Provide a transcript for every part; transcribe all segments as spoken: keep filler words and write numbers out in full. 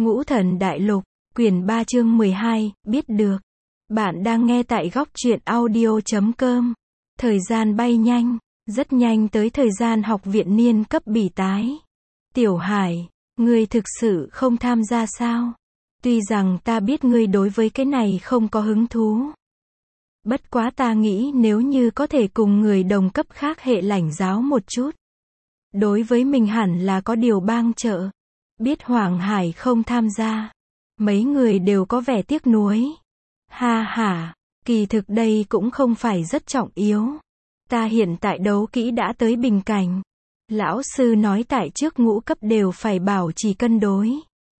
Ngũ Thần Đại Lục, quyển ba chương mười hai, biết được. Bạn đang nghe tại góc truyện audio chấm com. Thời gian bay nhanh, rất nhanh tới thời gian học viện niên cấp bỉ tái. Tiểu Hải, ngươi thực sự không tham gia sao? Tuy rằng ta biết ngươi đối với cái này không có hứng thú. Bất quá ta nghĩ nếu như có thể cùng người đồng cấp khác hệ lãnh giáo một chút. Đối với mình hẳn là có điều bang trợ. Biết Hoàng Hải không tham gia. Mấy người đều có vẻ tiếc nuối. Ha ha, kỳ thực đây cũng không phải rất trọng yếu. Ta hiện tại đấu kỹ đã tới bình cảnh. Lão sư nói tại trước ngũ cấp đều phải bảo trì cân đối.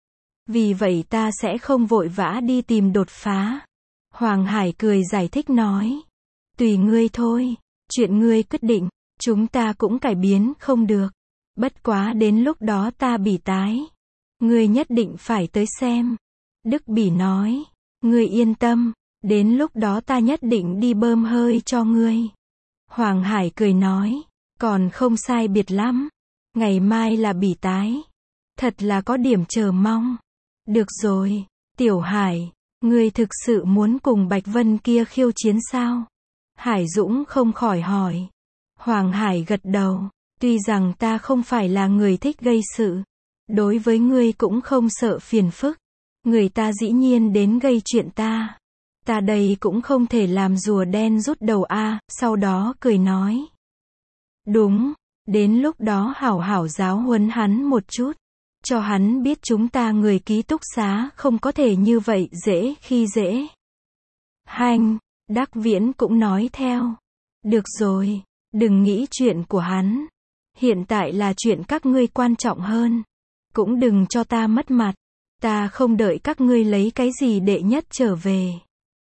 Vì vậy ta sẽ không vội vã đi tìm đột phá. Hoàng Hải cười giải thích nói. Tùy ngươi thôi, chuyện ngươi quyết định, chúng ta cũng cải biến không được. Bất quá đến lúc đó ta bỉ tái. Ngươi nhất định phải tới xem. Đức Bỉ nói. Ngươi yên tâm, đến lúc đó ta nhất định đi bơm hơi cho ngươi. Hoàng Hải cười nói. Còn không sai biệt lắm. Ngày mai là bỉ tái. Thật là có điểm chờ mong. Được rồi, Tiểu Hải, ngươi thực sự muốn cùng Bạch Vân kia khiêu chiến sao? Hải Dũng không khỏi hỏi. Hoàng Hải gật đầu. Tuy rằng ta không phải là người thích gây sự. Đối với ngươi cũng không sợ phiền phức. Người ta dĩ nhiên đến gây chuyện ta. Ta đây cũng không thể làm rùa đen rút đầu a, sau đó cười nói. Đúng, đến lúc đó hảo hảo giáo huấn hắn một chút. Cho hắn biết chúng ta người ký túc xá không có thể như vậy dễ khi dễ. Hanh, Đắc Viễn cũng nói theo. Được rồi, đừng nghĩ chuyện của hắn. Hiện tại là chuyện các ngươi quan trọng hơn. Cũng đừng cho ta mất mặt. Ta không đợi các ngươi lấy cái gì đệ nhất trở về.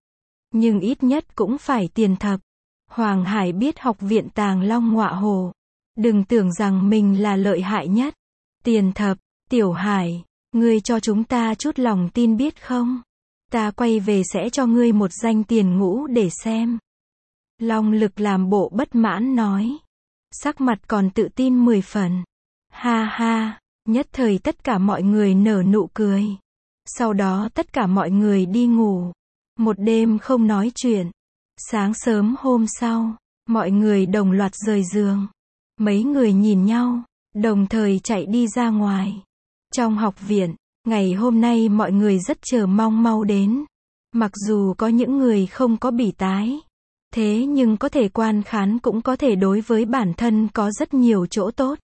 Nhưng ít nhất cũng phải tiền thập. Hoàng Hải biết học viện Tàng Long Ngọa Hồ. Đừng tưởng rằng mình là lợi hại nhất. Tiền thập, Tiểu Hải, ngươi cho chúng ta chút lòng tin biết không? Ta quay về sẽ cho ngươi một danh tiền ngũ để xem. Long Lực làm bộ bất mãn nói. Sắc mặt còn tự tin mười phần. Ha ha, nhất thời tất cả mọi người nở nụ cười. Sau đó tất cả mọi người đi ngủ. Một đêm không nói chuyện. Sáng sớm hôm sau, mọi người đồng loạt rời giường. Mấy người nhìn nhau, đồng thời chạy đi ra ngoài. Trong học viện, ngày hôm nay mọi người rất chờ mong mau đến. Mặc dù có những người không có bỉ tái. Thế nhưng có thể quan khán cũng có thể đối với bản thân có rất nhiều chỗ tốt.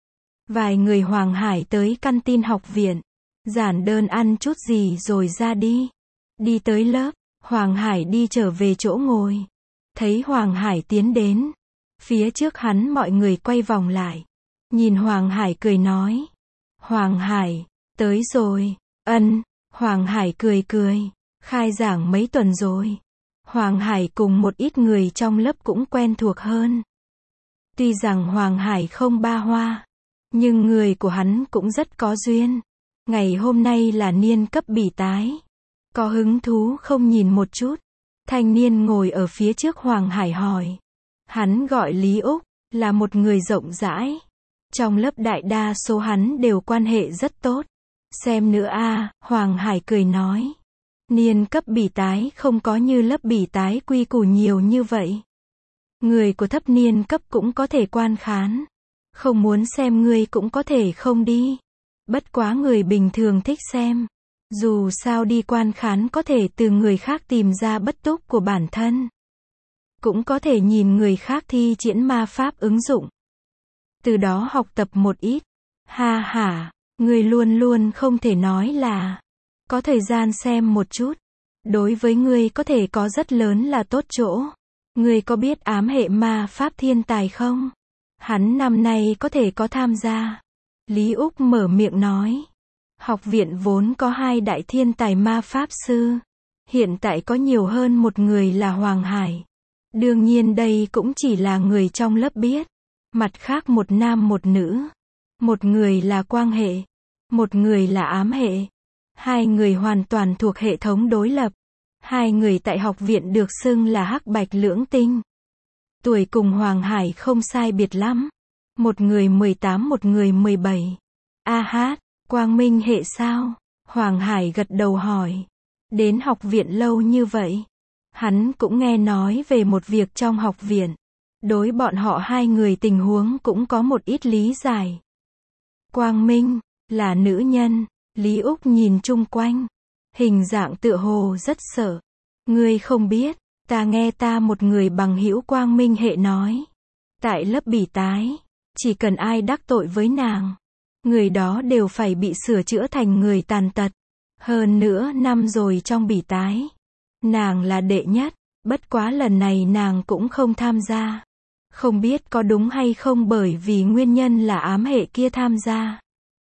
Vài người Hoàng Hải tới căn tin học viện. Giản đơn ăn chút gì rồi ra đi. Đi tới lớp, Hoàng Hải đi trở về chỗ ngồi. Thấy Hoàng Hải tiến đến. Phía trước hắn mọi người quay vòng lại. Nhìn Hoàng Hải cười nói. Hoàng Hải, tới rồi. Ân, Hoàng Hải cười cười. Khai giảng mấy tuần rồi. Hoàng Hải cùng một ít người trong lớp cũng quen thuộc hơn. Tuy rằng Hoàng Hải không ba hoa. Nhưng người của hắn cũng rất có duyên. Ngày hôm nay là niên cấp bỉ tái. Có hứng thú không nhìn một chút. Thanh niên ngồi ở phía trước Hoàng Hải hỏi. Hắn gọi Lý Úc, là một người rộng rãi. Trong lớp đại đa số hắn đều quan hệ rất tốt. Xem nữa a, Hoàng Hải cười nói. Niên cấp bỉ tái không có như lớp bỉ tái quy củ nhiều như vậy. Người của thấp niên cấp cũng có thể quan khán. Không muốn xem ngươi cũng có thể không đi. Bất quá người bình thường thích xem. Dù sao đi quan khán có thể từ người khác tìm ra bất túc của bản thân. Cũng có thể nhìn người khác thi triển ma pháp ứng dụng. Từ đó học tập một ít. Ha ha, người luôn luôn không thể nói là. Có thời gian xem một chút. Đối với ngươi có thể có rất lớn là tốt chỗ. Ngươi có biết ám hệ ma pháp thiên tài không? Hắn năm nay có thể có tham gia. Lý Úc mở miệng nói. Học viện vốn có hai đại thiên tài ma pháp sư. Hiện tại có nhiều hơn một người là Hoàng Hải. Đương nhiên đây cũng chỉ là người trong lớp biết. Mặt khác một nam một nữ. Một người là quang hệ. Một người là ám hệ. Hai người hoàn toàn thuộc hệ thống đối lập. Hai người tại học viện được xưng là hắc bạch lưỡng tinh. Tuổi cùng Hoàng Hải không sai biệt lắm. Một người mười tám một người mười bảy. A hát, quang minh hệ sao? Hoàng Hải gật đầu hỏi. Đến học viện lâu như vậy. Hắn cũng nghe nói về một việc trong học viện. Đối bọn họ hai người tình huống cũng có một ít lý giải. Quang Minh, là nữ nhân. Lý Úc nhìn chung quanh. Hình dạng tựa hồ rất sợ. Ngươi không biết, ta nghe ta một người bằng hữu Quang Minh hệ nói. Tại lớp bỉ tái, chỉ cần ai đắc tội với nàng, người đó đều phải bị sửa chữa thành người tàn tật. Hơn nữa năm rồi trong bỉ tái, nàng là đệ nhất, bất quá lần này nàng cũng không tham gia. Không biết có đúng hay không bởi vì nguyên nhân là ám hệ kia tham gia.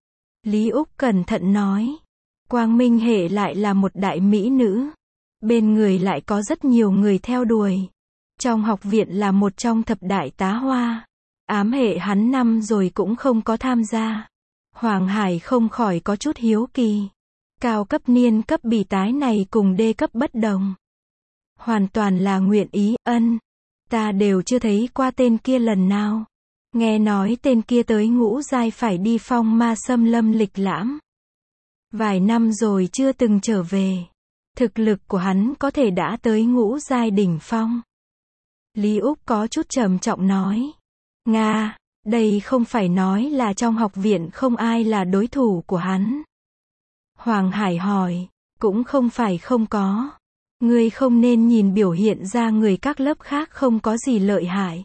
Lý Úc cẩn thận nói. Quang Minh hệ lại là một đại mỹ nữ. Bên người lại có rất nhiều người theo đuổi. Trong học viện là một trong thập đại tá hoa. Ám hệ hắn năm rồi cũng không có tham gia. Hoàng Hải không khỏi có chút hiếu kỳ. Cao cấp niên cấp bỉ tái này cùng đê cấp bất đồng. Hoàn toàn là nguyện ý, ân. Ta đều chưa thấy qua tên kia lần nào. Nghe nói tên kia tới ngũ giai phải đi phong ma xâm lâm lịch lãm. Vài năm rồi chưa từng trở về. Thực lực của hắn có thể đã tới ngũ giai đỉnh phong. Lý Úc có chút trầm trọng nói. Nga, đây không phải nói là trong học viện không ai là đối thủ của hắn. Hoàng Hải hỏi, cũng không phải không có. Ngươi không nên nhìn biểu hiện ra người các lớp khác không có gì lợi hại.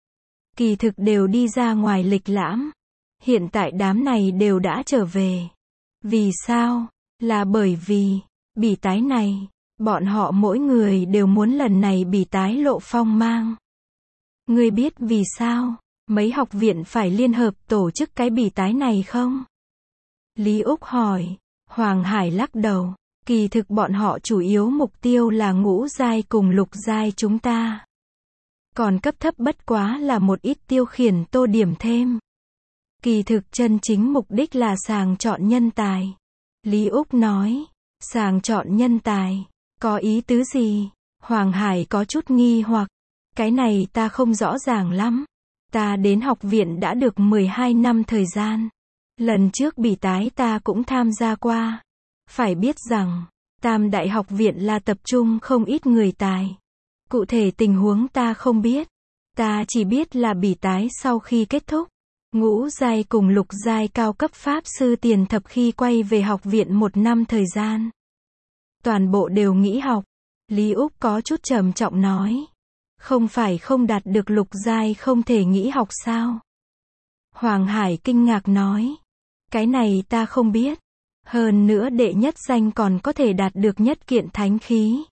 Kỳ thực đều đi ra ngoài lịch lãm. Hiện tại đám này đều đã trở về. Vì sao? Là bởi vì, bỉ tái này, bọn họ mỗi người đều muốn lần này bỉ tái lộ phong mang. Ngươi biết vì sao, mấy học viện phải liên hợp tổ chức cái bỉ tái này không? Lý Úc hỏi. Hoàng Hải lắc đầu. Kỳ thực bọn họ chủ yếu mục tiêu là ngũ giai cùng lục giai chúng ta. Còn cấp thấp bất quá là một ít tiêu khiển tô điểm thêm. Kỳ thực chân chính mục đích là sàng chọn nhân tài. Lý Úc nói. Sàng chọn nhân tài. Có ý tứ gì? Hoàng Hải có chút nghi hoặc. Cái này ta không rõ ràng lắm. Ta đến học viện đã được mười hai năm thời gian. Lần trước bỉ tái ta cũng tham gia qua. Phải biết rằng, Tam Đại học viện là tập trung không ít người tài. Cụ thể tình huống ta không biết. Ta chỉ biết là bỉ tái sau khi kết thúc. Ngũ giai cùng lục giai cao cấp pháp sư tiền thập khi quay về học viện một năm thời gian. Toàn bộ đều nghỉ học. Lý Úc có chút trầm trọng nói. Không phải không đạt được lục giai không thể nghỉ học sao? Hoàng Hải kinh ngạc nói. Cái này ta không biết. Hơn nữa đệ nhất danh còn có thể đạt được nhất kiện thánh khí.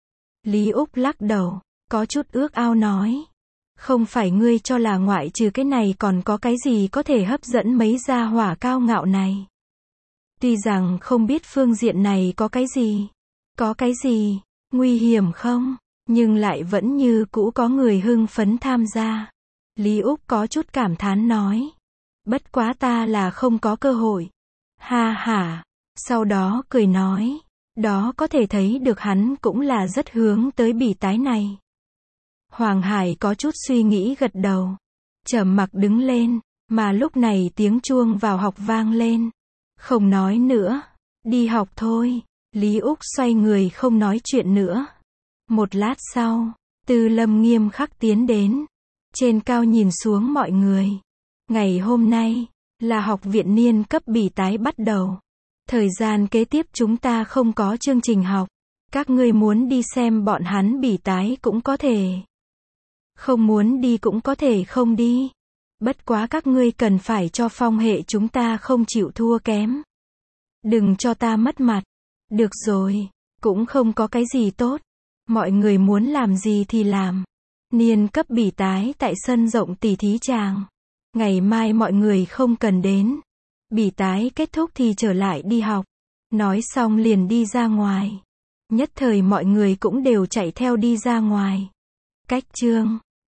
Lý Úc lắc đầu, có chút ước ao nói. Không phải ngươi cho là ngoại trừ cái này còn có cái gì có thể hấp dẫn mấy gia hỏa cao ngạo này. Tuy rằng không biết phương diện này có cái gì. Có cái gì, nguy hiểm không? Nhưng lại vẫn như cũ có người hưng phấn tham gia. Lý Úc có chút cảm thán nói. Bất quá ta là không có cơ hội. Ha ha. Sau đó cười nói. Đó có thể thấy được hắn cũng là rất hướng tới bỉ tái này. Hoàng Hải có chút suy nghĩ gật đầu. Trầm mặc đứng lên. Mà lúc này tiếng chuông vào học vang lên. Không nói nữa. Đi học thôi. Lý Úc xoay người không nói chuyện nữa. Một lát sau, Tư Lâm nghiêm khắc tiến đến. Trên cao nhìn xuống mọi người. Ngày hôm nay, là học viện niên cấp bỉ tái bắt đầu. Thời gian kế tiếp chúng ta không có chương trình học. Các ngươi muốn đi xem bọn hắn bỉ tái cũng có thể. Không muốn đi cũng có thể không đi. Bất quá các ngươi cần phải cho phong hệ chúng ta không chịu thua kém. Đừng cho ta mất mặt. Được rồi, cũng không có cái gì tốt. Mọi người muốn làm gì thì làm. Niên cấp bỉ tái tại sân rộng tỉ thí tràng. Ngày mai mọi người không cần đến. Bỉ tái kết thúc thì trở lại đi học. Nói xong liền đi ra ngoài. Nhất thời mọi người cũng đều chạy theo đi ra ngoài. Cách chương